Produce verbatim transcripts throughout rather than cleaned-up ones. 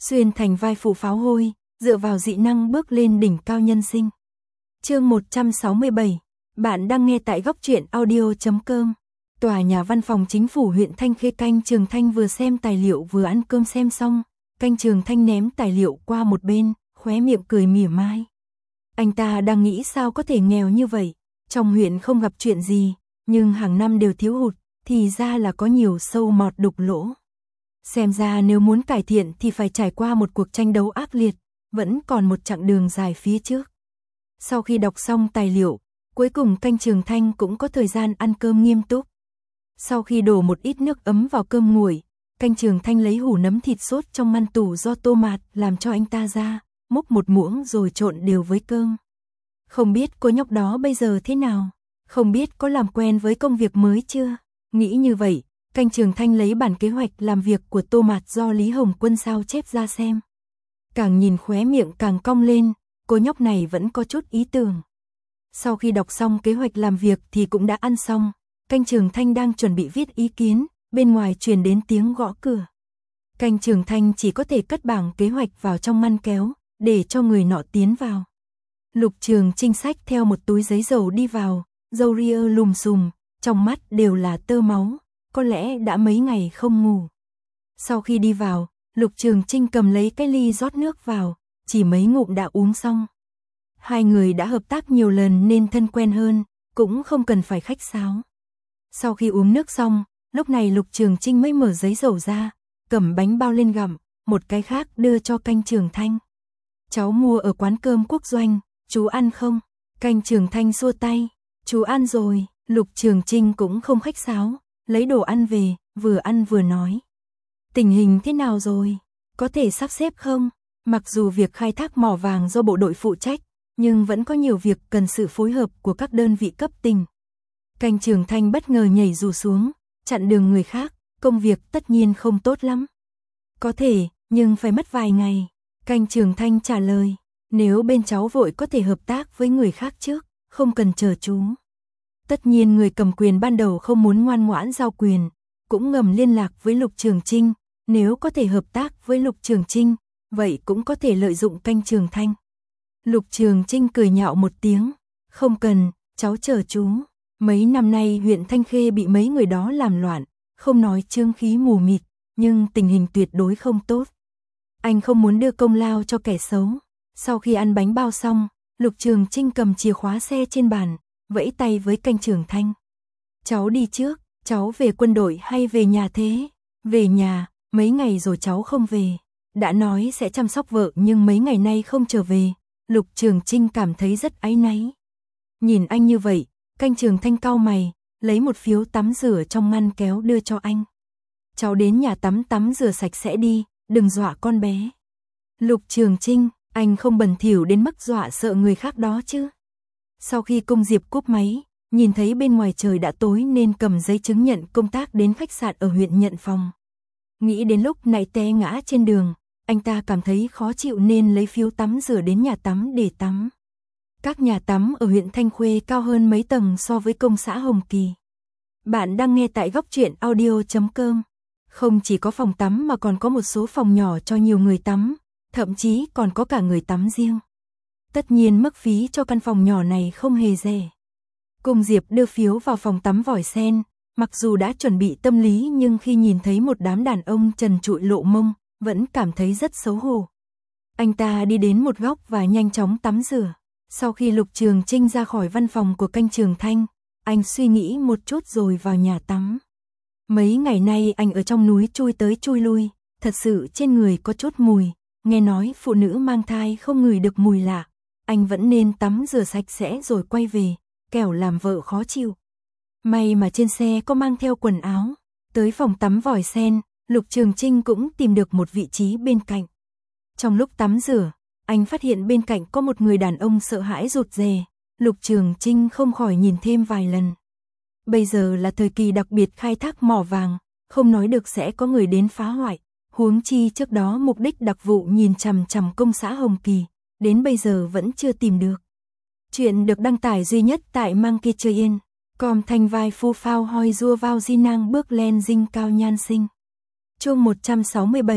xuyên thành vai phụ pháo hôi, dựa vào dị năng bước lên đỉnh cao nhân sinh. Chương một trăm sáu mươi bảy, bạn đang nghe tại góc truyện audio chấm com. Tòa nhà văn phòng chính phủ huyện Thanh Khê. Canh Trường Thanh vừa xem tài liệu vừa ăn cơm xem xong, Canh Trường Thanh ném tài liệu qua một bên, khóe miệng cười mỉa mai. Anh ta đang nghĩ sao có thể nghèo như vậy, trong huyện không gặp chuyện gì, nhưng hàng năm đều thiếu hụt, thì ra là có nhiều sâu mọt đục lỗ. Xem ra nếu muốn cải thiện thì phải trải qua một cuộc tranh đấu ác liệt, vẫn còn một chặng đường dài phía trước. Sau khi đọc xong tài liệu, cuối cùng Canh Trường Thanh cũng có thời gian ăn cơm nghiêm túc. Sau khi đổ một ít nước ấm vào cơm nguội, Canh Trường Thanh lấy hủ nấm thịt sốt trong ngăn tủ do tô mạt làm cho anh ta ra, múc một muỗng rồi trộn đều với cơm. Không biết cô nhóc đó bây giờ thế nào, không biết có làm quen với công việc mới chưa. Nghĩ như vậy, Canh Trường Thanh lấy bản kế hoạch làm việc của tô mạt do Lý Hồng Quân sao chép ra xem. Càng nhìn khóe miệng càng cong lên, cô nhóc này vẫn có chút ý tưởng. Sau khi đọc xong kế hoạch làm việc thì cũng đã ăn xong, Canh Trường Thanh đang chuẩn bị viết ý kiến, bên ngoài truyền đến tiếng gõ cửa. Canh Trường Thanh chỉ có thể cất bảng kế hoạch vào trong ngăn kéo, để cho người nọ tiến vào. Lục Trường Trinh xách theo một túi giấy dầu đi vào, râu ria lùm xùm, trong mắt đều là tơ máu, có lẽ đã mấy ngày không ngủ. Sau khi đi vào, Lục Trường Trinh cầm lấy cái ly rót nước vào, chỉ mấy ngụm đã uống xong. Hai người đã hợp tác nhiều lần nên thân quen hơn, cũng không cần phải khách sáo. Sau khi uống nước xong, lúc này Lục Trường Trinh mới mở giấy dầu ra, cầm bánh bao lên gặm, một cái khác đưa cho Canh Trường Thanh. Cháu mua ở quán cơm Quốc Doanh, chú ăn không? Canh Trường Thanh xua tay, chú ăn rồi. Lục Trường Trinh cũng không khách sáo, lấy đồ ăn về, vừa ăn vừa nói. Tình hình thế nào rồi? Có thể sắp xếp không? Mặc dù việc khai thác mỏ vàng do bộ đội phụ trách, nhưng vẫn có nhiều việc cần sự phối hợp của các đơn vị cấp tỉnh. Canh Trường Thanh bất ngờ nhảy dù xuống, chặn đường người khác, công việc tất nhiên không tốt lắm. Có thể, nhưng phải mất vài ngày. Canh Trường Thanh trả lời, nếu bên cháu vội có thể hợp tác với người khác trước, không cần chờ chú. Tất nhiên người cầm quyền ban đầu không muốn ngoan ngoãn giao quyền, cũng ngầm liên lạc với Lục Trường Trinh, nếu có thể hợp tác với Lục Trường Trinh, vậy cũng có thể lợi dụng Canh Trường Thanh. Lục Trường Trinh cười nhạo một tiếng, không cần, cháu chờ chú. Mấy năm nay huyện Thanh Khê bị mấy người đó làm loạn, không nói trương khí mù mịt, nhưng tình hình tuyệt đối không tốt. Anh không muốn đưa công lao cho kẻ xấu. Sau khi ăn bánh bao xong, Lục Trường Trinh cầm chìa khóa xe trên bàn, vẫy tay với Canh Trường Thanh. Cháu đi trước, cháu về quân đội hay về nhà thế? Về nhà, mấy ngày rồi cháu không về. Đã nói sẽ chăm sóc vợ nhưng mấy ngày nay không trở về. Lục Trường Trinh cảm thấy rất áy náy. Nhìn anh như vậy, Canh Trường Thanh cau mày, lấy một phiếu tắm rửa trong ngăn kéo đưa cho anh. Cháu đến nhà tắm tắm rửa sạch sẽ đi, đừng dọa con bé. Lục Trường Trinh, anh không bẩn thỉu đến mức dọa sợ người khác đó chứ. Sau khi Cung Diệp cúp máy, nhìn thấy bên ngoài trời đã tối nên cầm giấy chứng nhận công tác đến khách sạn ở huyện nhận phòng. Nghĩ đến lúc nãy té ngã trên đường, anh ta cảm thấy khó chịu nên lấy phiếu tắm rửa đến nhà tắm để tắm. Các nhà tắm ở huyện Thanh Khê cao hơn mấy tầng so với công xã Hồng Kỳ. Bạn đang nghe tại góc truyện audio chấm com. Không chỉ có phòng tắm mà còn có một số phòng nhỏ cho nhiều người tắm, thậm chí còn có cả người tắm riêng. Tất nhiên mức phí cho căn phòng nhỏ này không hề rẻ. Cung Diệp đưa phiếu vào phòng tắm vòi sen, mặc dù đã chuẩn bị tâm lý nhưng khi nhìn thấy một đám đàn ông trần trụi lộ mông, vẫn cảm thấy rất xấu hổ. Anh ta đi đến một góc và nhanh chóng tắm rửa. Sau khi Lục Trường Trinh ra khỏi văn phòng của Canh Trường Thanh, anh suy nghĩ một chút rồi vào nhà tắm. Mấy ngày nay anh ở trong núi chui tới chui lui, thật sự trên người có chút mùi, nghe nói phụ nữ mang thai không ngửi được mùi lạ, anh vẫn nên tắm rửa sạch sẽ rồi quay về, kẻo làm vợ khó chịu. May mà trên xe có mang theo quần áo, tới phòng tắm vòi sen, Lục Trường Trinh cũng tìm được một vị trí bên cạnh. Trong lúc tắm rửa, anh phát hiện bên cạnh có một người đàn ông sợ hãi rụt rè, Lục Trường Trinh không khỏi nhìn thêm vài lần. Bây giờ là thời kỳ đặc biệt khai thác mỏ vàng, không nói được sẽ có người đến phá hoại, huống chi trước đó mục đích đặc vụ nhìn chằm chằm công xã Hồng Kỳ, đến bây giờ vẫn chưa tìm được. Chuyện được đăng tải duy nhất tại Monkey Train, com thành vai phu phao hoi rua vào di năng bước lên dinh cao nhan sinh. Chương một trăm sáu mươi bảy,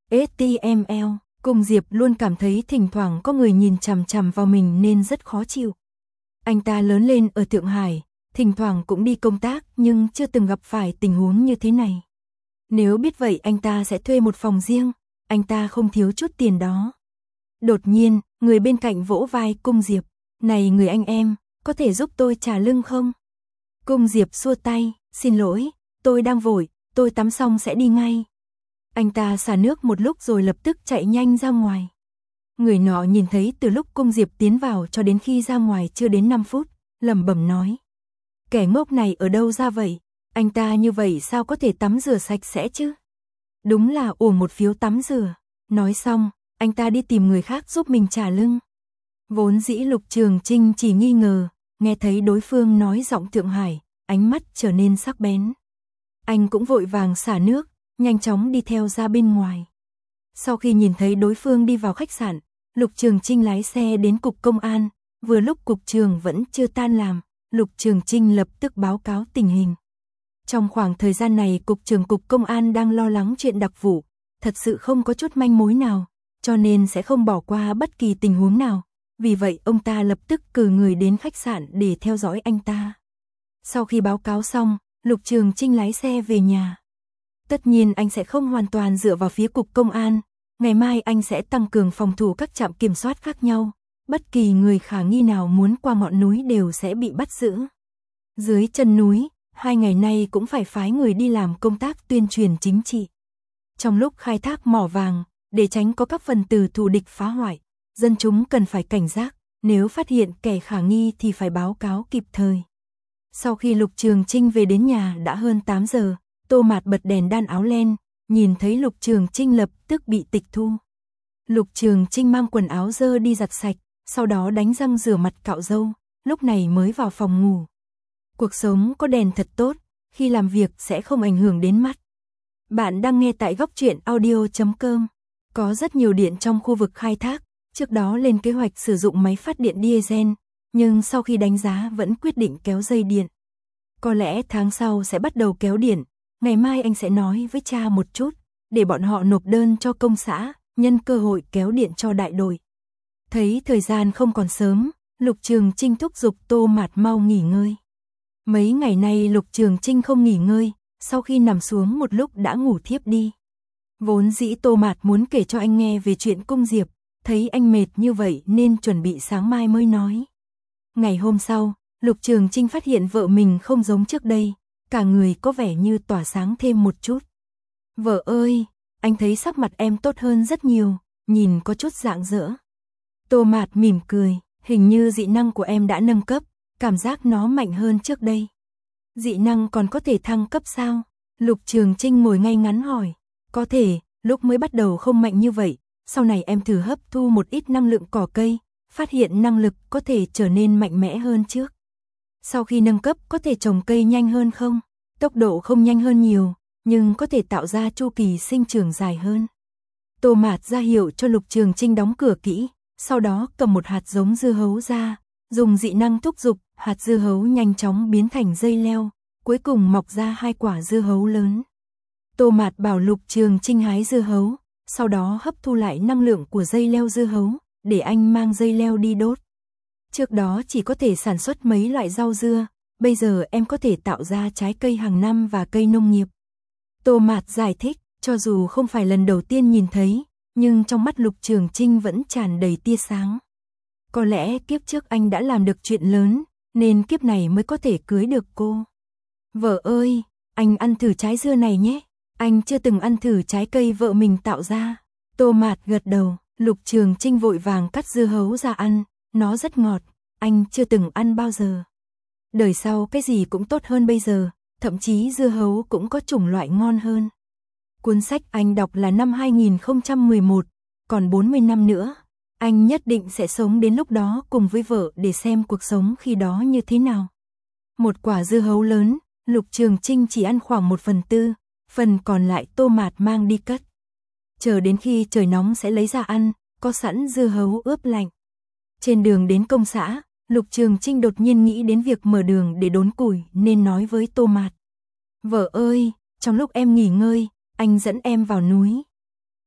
ếch ti em lờ, Cung Diệp luôn cảm thấy thỉnh thoảng có người nhìn chằm chằm vào mình nên rất khó chịu. Anh ta lớn lên ở Thượng Hải, thỉnh thoảng cũng đi công tác nhưng chưa từng gặp phải tình huống như thế này. Nếu biết vậy anh ta sẽ thuê một phòng riêng, anh ta không thiếu chút tiền đó. Đột nhiên, người bên cạnh vỗ vai Cung Diệp, "Này người anh em, có thể giúp tôi trả lưng không?" Cung Diệp xua tay, "Xin lỗi, tôi đang vội, tôi tắm xong sẽ đi ngay." Anh ta xả nước một lúc rồi lập tức chạy nhanh ra ngoài. Người nọ nhìn thấy từ lúc Cung Diệp tiến vào cho đến khi ra ngoài chưa đến năm phút, lẩm bẩm nói: "Kẻ ngốc này ở đâu ra vậy? Anh ta như vậy sao có thể tắm rửa sạch sẽ chứ? Đúng là uổng một phiếu tắm rửa." Nói xong, anh ta đi tìm người khác giúp mình trả lưng. Vốn dĩ Lục Trường Trinh chỉ nghi ngờ, nghe thấy đối phương nói giọng Thượng Hải, ánh mắt trở nên sắc bén. Anh cũng vội vàng xả nước, nhanh chóng đi theo ra bên ngoài. Sau khi nhìn thấy đối phương đi vào khách sạn, Lục Trường Trinh lái xe đến cục công an, vừa lúc cục trường vẫn chưa tan làm, Lục Trường Trinh lập tức báo cáo tình hình. Trong khoảng thời gian này cục trưởng cục công an đang lo lắng chuyện đặc vụ, thật sự không có chút manh mối nào, cho nên sẽ không bỏ qua bất kỳ tình huống nào. Vì vậy ông ta lập tức cử người đến khách sạn để theo dõi anh ta. Sau khi báo cáo xong, Lục Trường Trinh lái xe về nhà. Tất nhiên anh sẽ không hoàn toàn dựa vào phía cục công an, ngày mai anh sẽ tăng cường phòng thủ các trạm kiểm soát khác nhau, bất kỳ người khả nghi nào muốn qua ngọn núi đều sẽ bị bắt giữ. Dưới chân núi, hai ngày nay cũng phải phái người đi làm công tác tuyên truyền chính trị. Trong lúc khai thác mỏ vàng, để tránh có các phần tử thù địch phá hoại, dân chúng cần phải cảnh giác, nếu phát hiện kẻ khả nghi thì phải báo cáo kịp thời. Sau khi Lục Trường Trinh về đến nhà đã hơn tám giờ, Tô Mạt bật đèn đan áo len, nhìn thấy Lục Trường Trinh lập tức bị tịch thu. Lục Trường Trinh mang quần áo dơ đi giặt sạch, sau đó đánh răng rửa mặt cạo râu, lúc này mới vào phòng ngủ. Cuộc sống có đèn thật tốt, khi làm việc sẽ không ảnh hưởng đến mắt. Bạn đang nghe tại góc truyện audio chấm com. Có rất nhiều điện trong khu vực khai thác, trước đó lên kế hoạch sử dụng máy phát điện diesel, nhưng sau khi đánh giá vẫn quyết định kéo dây điện. Có lẽ tháng sau sẽ bắt đầu kéo điện, ngày mai anh sẽ nói với cha một chút, để bọn họ nộp đơn cho công xã, nhân cơ hội kéo điện cho đại đội. Thấy thời gian không còn sớm, Lục Trường Trinh thúc giục Tô Mạt mau nghỉ ngơi. Mấy ngày nay Lục Trường Trinh không nghỉ ngơi, sau khi nằm xuống một lúc đã ngủ thiếp đi. Vốn dĩ Tô Mạt muốn kể cho anh nghe về chuyện Cung Diệp, thấy anh mệt như vậy nên chuẩn bị sáng mai mới nói. Ngày hôm sau, Lục Trường Trinh phát hiện vợ mình không giống trước đây, cả người có vẻ như tỏa sáng thêm một chút. "Vợ ơi, anh thấy sắc mặt em tốt hơn rất nhiều, nhìn có chút rạng rỡ." Tô Mạt mỉm cười, "Hình như dị năng của em đã nâng cấp, cảm giác nó mạnh hơn trước đây." "Dị năng còn có thể thăng cấp sao?" Lục Trường Trinh ngồi ngay ngắn hỏi. "Có thể, lúc mới bắt đầu không mạnh như vậy, sau này em thử hấp thu một ít năng lượng cỏ cây, phát hiện năng lực có thể trở nên mạnh mẽ hơn trước. Sau khi nâng cấp có thể trồng cây nhanh hơn không? Tốc độ không nhanh hơn nhiều, nhưng có thể tạo ra chu kỳ sinh trưởng dài hơn." Tô Mạt ra hiệu cho Lục Trường Trinh đóng cửa kỹ, sau đó cầm một hạt giống dưa hấu ra, dùng dị năng thúc giục, hạt dưa hấu nhanh chóng biến thành dây leo, cuối cùng mọc ra hai quả dưa hấu lớn. Tô Mạt bảo Lục Trường Trinh hái dưa hấu, sau đó hấp thu lại năng lượng của dây leo dưa hấu, để anh mang dây leo đi đốt. Trước đó chỉ có thể sản xuất mấy loại rau dưa, bây giờ em có thể tạo ra trái cây hàng năm và cây nông nghiệp. Tô Mạt giải thích, cho dù không phải lần đầu tiên nhìn thấy, nhưng trong mắt Lục Trường Trinh vẫn tràn đầy tia sáng. Có lẽ kiếp trước anh đã làm được chuyện lớn, nên kiếp này mới có thể cưới được cô. "Vợ ơi, anh ăn thử trái dưa này nhé, anh chưa từng ăn thử trái cây vợ mình tạo ra." Tô Mạt gật đầu, Lục Trường Trinh vội vàng cắt dưa hấu ra ăn, nó rất ngọt, anh chưa từng ăn bao giờ. Đời sau cái gì cũng tốt hơn bây giờ, thậm chí dưa hấu cũng có chủng loại ngon hơn. Cuốn sách anh đọc là năm hai nghìn không trăm mười một, còn bốn mươi năm nữa, anh nhất định sẽ sống đến lúc đó cùng với vợ để xem cuộc sống khi đó như thế nào. Một quả dưa hấu lớn, Lục Trường Trinh chỉ ăn khoảng một phần tư, phần còn lại Tô Mạt mang đi cất. Chờ đến khi trời nóng sẽ lấy ra ăn, có sẵn dưa hấu ướp lạnh. Trên đường đến công xã, Lục Trường Trinh đột nhiên nghĩ đến việc mở đường để đốn củi nên nói với Tô Mạt. "Vợ ơi, trong lúc em nghỉ ngơi, anh dẫn em vào núi."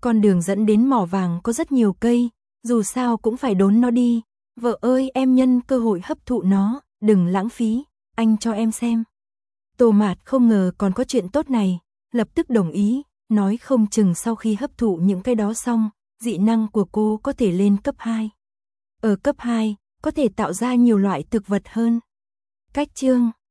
Con đường dẫn đến mỏ vàng có rất nhiều cây, dù sao cũng phải đốn nó đi. Vợ ơi, em nhân cơ hội hấp thụ nó, đừng lãng phí, anh cho em xem. Tô Mạt không ngờ còn có chuyện tốt này, lập tức đồng ý, nói không chừng sau khi hấp thụ những cái đó xong, dị năng của cô có thể lên cấp hai. Ở cấp hai, có thể tạo ra nhiều loại thực vật hơn. Cách chương